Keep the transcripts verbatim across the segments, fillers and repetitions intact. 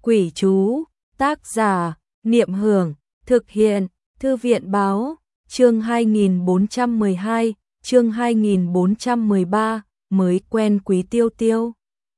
Quỷ chú, tác giả, Niệm Hưởng, thực hiện, Thư viện báo, chương hai nghìn bốn trăm mười hai, chương hai nghìn bốn trăm mười ba, mới quen Quý Tiêu Tiêu.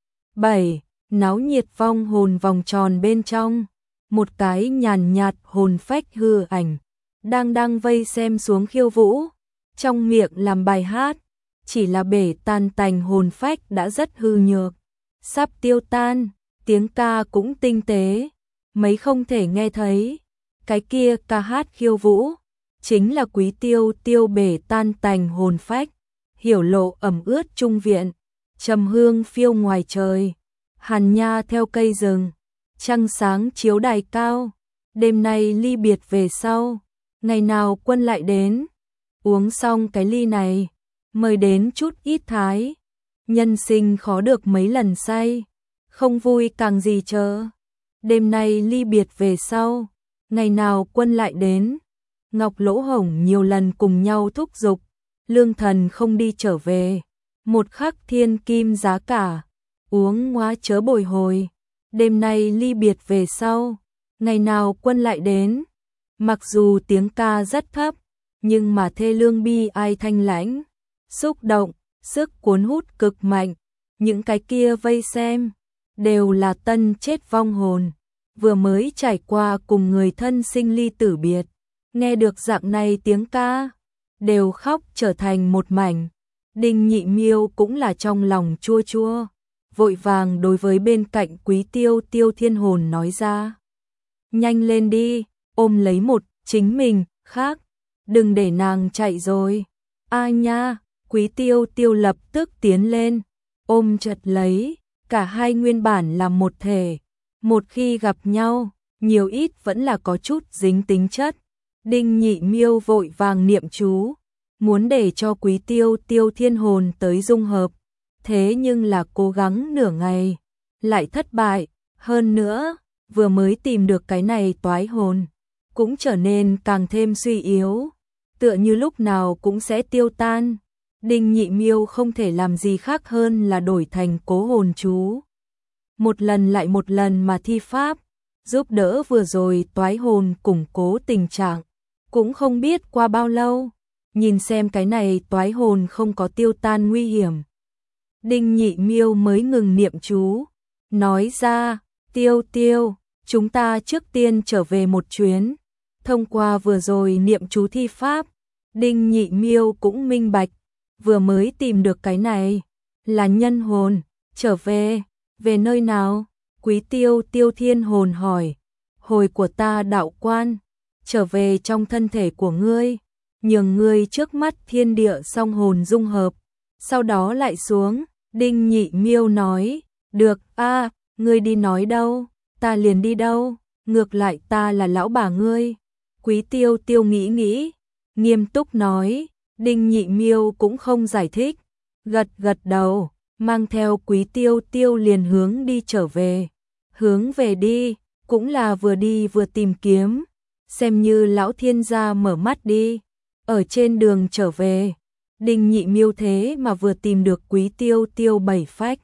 bảy. Náo nhiệt vong hồn vòng tròn bên trong, một cái nhàn nhạt hồn phách hư ảnh, đang đang vây xem xuống khiêu vũ, trong miệng làm bài hát, chỉ là bể tan tành hồn phách đã rất hư nhược, sắp tiêu tan, tiếng ca cũng tinh tế, mấy không thể nghe thấy, cái kia ca hát khiêu vũ, chính là Quý Tiêu Tiêu bể tan tành hồn phách, hiểu lộ ẩm ướt trung viện, trầm hương phiêu ngoài trời, hàn nha theo cây rừng, trăng sáng chiếu đài cao, đêm nay ly biệt về sau, ngày nào quân lại đến, uống xong cái ly này, mời đến chút ít thái, nhân sinh khó được mấy lần say, không vui càng gì chờ, đêm nay ly biệt về sau, ngày nào quân lại đến, Ngọc Lỗ Hổng nhiều lần cùng nhau thúc giục, lương thần không đi trở về, một khắc thiên kim giá cả, uống ngoá chớ bồi hồi, đêm nay ly biệt về sau, ngày nào quân lại đến, mặc dù tiếng ca rất thấp, nhưng mà thê lương bi ai thanh lãnh, xúc động, sức cuốn hút cực mạnh, những cái kia vây xem, đều là tân chết vong hồn, vừa mới trải qua cùng người thân sinh ly tử biệt, nghe được dạng này tiếng ca, đều khóc trở thành một mảnh. Đinh Nhị Miêu cũng là trong lòng chua chua, vội vàng đối với bên cạnh Quý Tiêu Tiêu thiên hồn nói ra. Nhanh lên đi, ôm lấy một chính mình, khác, đừng để nàng chạy rồi. A nha, Quý Tiêu Tiêu lập tức tiến lên, ôm chặt lấy, cả hai nguyên bản là một thể, một khi gặp nhau, nhiều ít vẫn là có chút dính tính chất. Đinh Nhị Miêu vội vàng niệm chú, muốn để cho Quý Tiêu Tiêu thiên hồn tới dung hợp, thế nhưng là cố gắng nửa ngày, lại thất bại, hơn nữa, vừa mới tìm được cái này toái hồn, cũng trở nên càng thêm suy yếu, tựa như lúc nào cũng sẽ tiêu tan. Đinh Nhị Miêu không thể làm gì khác hơn là đổi thành cố hồn chú. Một lần lại một lần mà thi pháp, giúp đỡ vừa rồi toái hồn củng cố tình trạng, cũng không biết qua bao lâu, nhìn xem cái này toái hồn không có tiêu tan nguy hiểm. Đinh Nhị Miêu mới ngừng niệm chú, nói ra, Tiêu Tiêu, chúng ta trước tiên trở về một chuyến. Thông qua vừa rồi niệm chú thi pháp, Đinh Nhị Miêu cũng minh bạch, vừa mới tìm được cái này, là nhân hồn, trở về, về nơi nào? Quý Tiêu Tiêu thiên hồn hỏi, hồi của ta đạo quan, trở về trong thân thể của ngươi, nhường ngươi trước mắt thiên địa song hồn dung hợp, sau đó lại xuống. Đinh Nhị Miêu nói, được a, ngươi đi nói đâu, ta liền đi đâu, ngược lại ta là lão bà ngươi. Quý Tiêu Tiêu nghĩ nghĩ, nghiêm túc nói, Đinh Nhị Miêu cũng không giải thích, gật gật đầu, mang theo Quý Tiêu Tiêu liền hướng đi trở về. Hướng về đi, cũng là vừa đi vừa tìm kiếm, xem như lão thiên gia mở mắt đi. Ở trên đường trở về, Đinh Nhị Miêu thế mà vừa tìm được Quý Tiêu Tiêu bảy phách.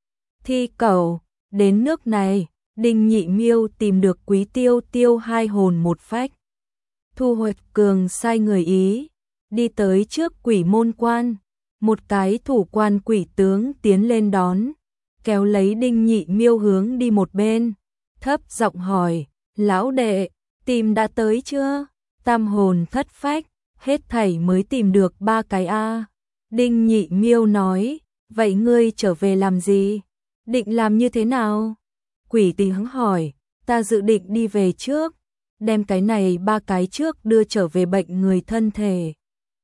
Thi cẩu, đến nước này, Đinh Nhị Miêu tìm được Quý Tiêu Tiêu hai hồn một phách. Thu Hoạch Cường sai người ý, đi tới trước quỷ môn quan, một cái thủ quan quỷ tướng tiến lên đón, kéo lấy Đinh Nhị Miêu hướng đi một bên, thấp giọng hỏi, lão đệ, tìm đã tới chưa? Tam hồn thất phách, hết thảy mới tìm được ba cái a. Đinh Nhị Miêu nói, vậy ngươi trở về làm gì? Định làm như thế nào? Quỷ tướng hỏi, ta dự định đi về trước, đem cái này ba cái trước đưa trở về bệnh người thân thể.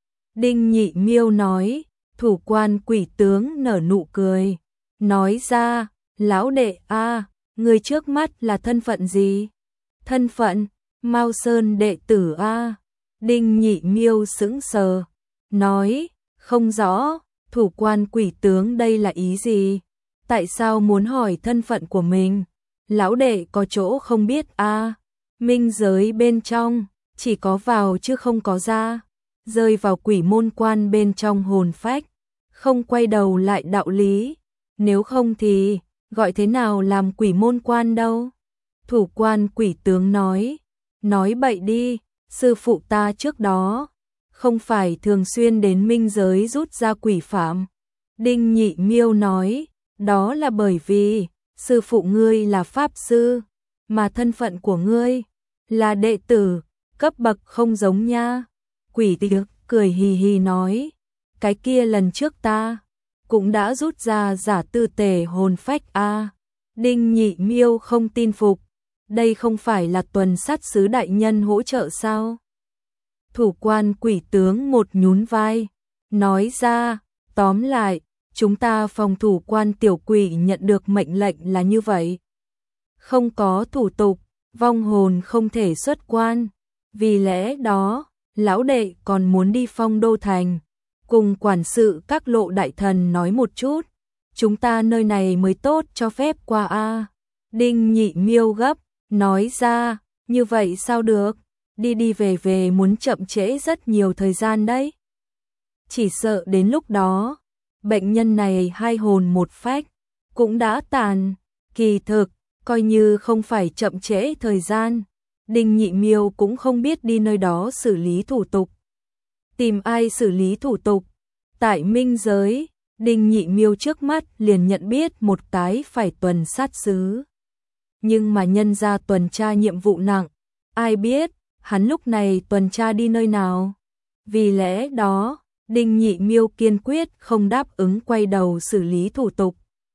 Đinh Nhị Miêu nói, thủ quan quỷ tướng nở nụ cười, nói ra, lão đệ a, người trước mắt là thân phận gì? Thân phận, Mao Sơn đệ tử a. Đinh Nhị Miêu sững sờ, nói, không rõ, thủ quan quỷ tướng đây là ý gì? Tại sao muốn hỏi thân phận của mình? Lão đệ có chỗ không biết a. Minh giới bên trong, chỉ có vào chứ không có ra, rơi vào quỷ môn quan bên trong hồn phách, không quay đầu lại đạo lý, nếu không thì, gọi thế nào làm quỷ môn quan đâu? Thủ quan quỷ tướng nói, nói bậy đi, sư phụ ta trước đó, không phải thường xuyên đến minh giới rút ra quỷ phạm. Đinh Nhị Miêu nói, đó là bởi vì, sư phụ ngươi là pháp sư, mà thân phận của ngươi là đệ tử, cấp bậc không giống nha. Quỷ tướng cười hì hì nói, cái kia lần trước ta cũng đã rút ra giả tư tề hồn phách a. À. Đinh Nhị Miêu không tin phục, đây không phải là tuần sát sứ đại nhân hỗ trợ sao? Thủ quan quỷ tướng một nhún vai, nói ra, tóm lại, chúng ta phòng thủ quan tiểu quỷ nhận được mệnh lệnh là như vậy. Không có thủ tục, vong hồn không thể xuất quan, vì lẽ đó, lão đệ còn muốn đi Phong Đô Thành, cùng quản sự các lộ đại thần nói một chút, chúng ta nơi này mới tốt cho phép qua a. Đinh Nhị Miêu gấp, nói ra, như vậy sao được, đi đi về về muốn chậm trễ rất nhiều thời gian đấy. Chỉ sợ đến lúc đó, bệnh nhân này hai hồn một phách, cũng đã tàn, kỳ thực, coi như không phải chậm trễ thời gian, Đinh Nhị Miêu cũng không biết đi nơi đó xử lý thủ tục. Tìm ai xử lý thủ tục? Tại minh giới, Đinh Nhị Miêu trước mắt liền nhận biết một cái phải tuần sát sứ. Nhưng mà nhân ra tuần tra nhiệm vụ nặng, ai biết, hắn lúc này tuần tra đi nơi nào? Vì lẽ đó, Đinh Nhị Miêu kiên quyết không đáp ứng quay đầu xử lý thủ tục.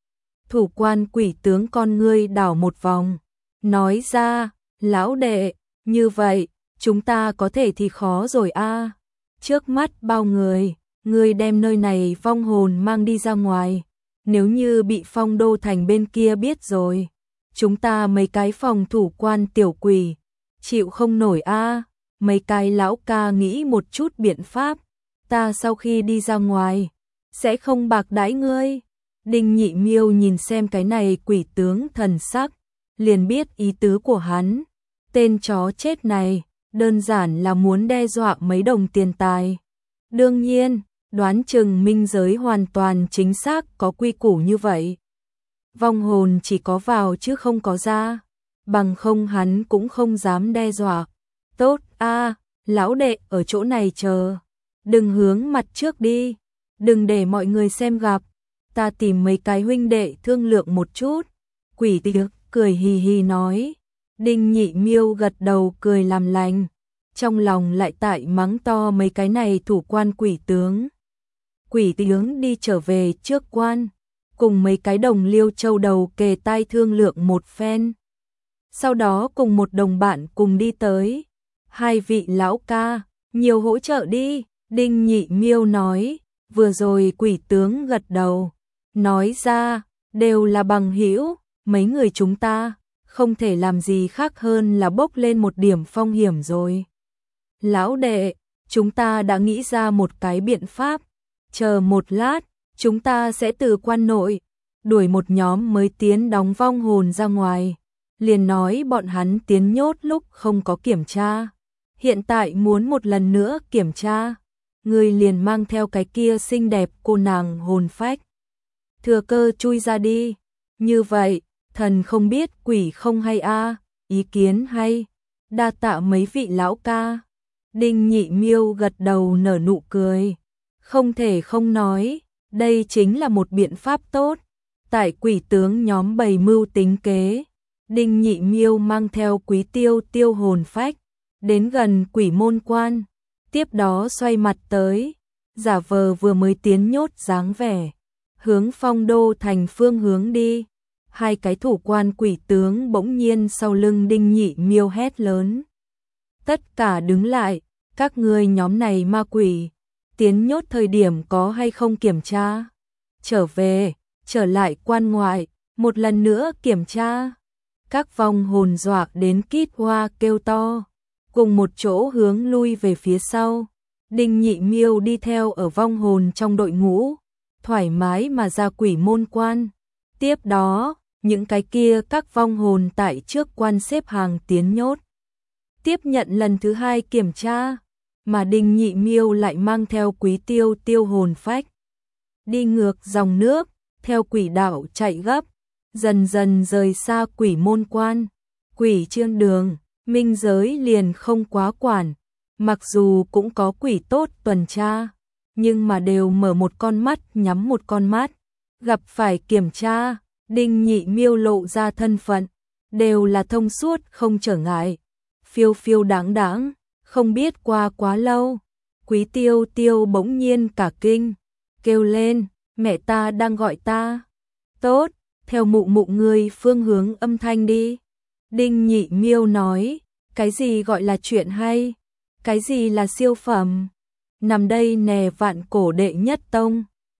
Thủ quan quỷ tướng con ngươi đảo một vòng, nói ra, lão đệ, như vậy, chúng ta có thể thì khó rồi a. Trước mắt bao người, ngươi đem nơi này vong hồn mang đi ra ngoài, nếu như bị Phong Đô Thành bên kia biết rồi, chúng ta mấy cái phòng thủ quan tiểu quỷ, chịu không nổi a. Mấy cái lão ca nghĩ một chút biện pháp, ta sau khi đi ra ngoài, sẽ không bạc đãi ngươi. Đinh Nhị Miêu nhìn xem cái này quỷ tướng thần sắc, liền biết ý tứ của hắn. Tên chó chết này, đơn giản là muốn đe dọa mấy đồng tiền tài. Đương nhiên, đoán chừng minh giới hoàn toàn chính xác có quy củ như vậy. Vong hồn chỉ có vào chứ không có ra, bằng không hắn cũng không dám đe dọa. Tốt a, lão đệ ở chỗ này chờ, đừng hướng mặt trước đi, đừng để mọi người xem gặp, ta tìm mấy cái huynh đệ thương lượng một chút. Quỷ tía cười hì hì nói. Đinh Nhị Miêu gật đầu cười làm lành, trong lòng lại tại mắng to mấy cái này thủ quan quỷ tướng. Quỷ tướng đi trở về trước quan, cùng mấy cái đồng liêu châu đầu kề tai thương lượng một phen. Sau đó cùng một đồng bạn cùng đi tới. Hai vị lão ca, nhiều hỗ trợ đi, Đinh Nhị Miêu nói. Vừa rồi quỷ tướng gật đầu, nói ra, đều là bằng hữu, mấy người chúng ta không thể làm gì khác hơn là bốc lên một điểm phong hiểm rồi. Lão đệ, chúng ta đã nghĩ ra một cái biện pháp, chờ một lát, chúng ta sẽ từ quan nội đuổi một nhóm mới tiến đóng vong hồn ra ngoài, liền nói bọn hắn tiến nhốt lúc không có kiểm tra, hiện tại muốn một lần nữa kiểm tra, người liền mang theo cái kia xinh đẹp cô nàng hồn phách, thừa cơ chui ra đi, như vậy, thần không biết quỷ không hay a, ý kiến hay, đa tạ mấy vị lão ca. Đinh Nhị Miêu gật đầu nở nụ cười, không thể không nói, đây chính là một biện pháp tốt. Tại quỷ tướng nhóm bày mưu tính kế, Đinh Nhị Miêu mang theo Quý Tiêu tiêu hồn phách, đến gần quỷ môn quan, tiếp đó xoay mặt tới, giả vờ vừa mới tiến nhốt dáng vẻ, hướng Phong Đô Thành phương hướng đi. Hai cái thủ quan quỷ tướng bỗng nhiên sau lưng Đinh Nhị Miêu hét lớn. Tất cả đứng lại, các ngươi nhóm này ma quỷ, tiến nhốt thời điểm có hay không kiểm tra? Trở về, trở lại quan ngoại, một lần nữa kiểm tra. Các vong hồn dọa đến kít hoa kêu to, cùng một chỗ hướng lui về phía sau. Đinh Nhị Miêu đi theo ở vong hồn trong đội ngũ, thoải mái mà ra quỷ môn quan. Tiếp đó, những cái kia các vong hồn tại trước quan xếp hàng tiến nhốt. Tiếp nhận lần thứ hai kiểm tra, mà Đinh Nhị Miêu lại mang theo Quý Tiêu tiêu hồn phách. Đi ngược dòng nước, theo quỷ đạo chạy gấp, dần dần rời xa quỷ môn quan. Quỷ Trương Đường, minh giới liền không quá quản, mặc dù cũng có quỷ tốt tuần tra, nhưng mà đều mở một con mắt nhắm một con mắt, gặp phải kiểm tra, Đinh Nhị Miêu lộ ra thân phận, đều là thông suốt không trở ngại, phiêu phiêu đáng đáng, không biết qua quá lâu, Quý Tiêu Tiêu bỗng nhiên cả kinh, kêu lên, mẹ ta đang gọi ta. Tốt, theo mụ mụ ngươi phương hướng âm thanh đi. Đinh Nhị Miêu nói, cái gì gọi là chuyện hay, cái gì là siêu phẩm, nằm đây nè vạn cổ đệ nhất tông.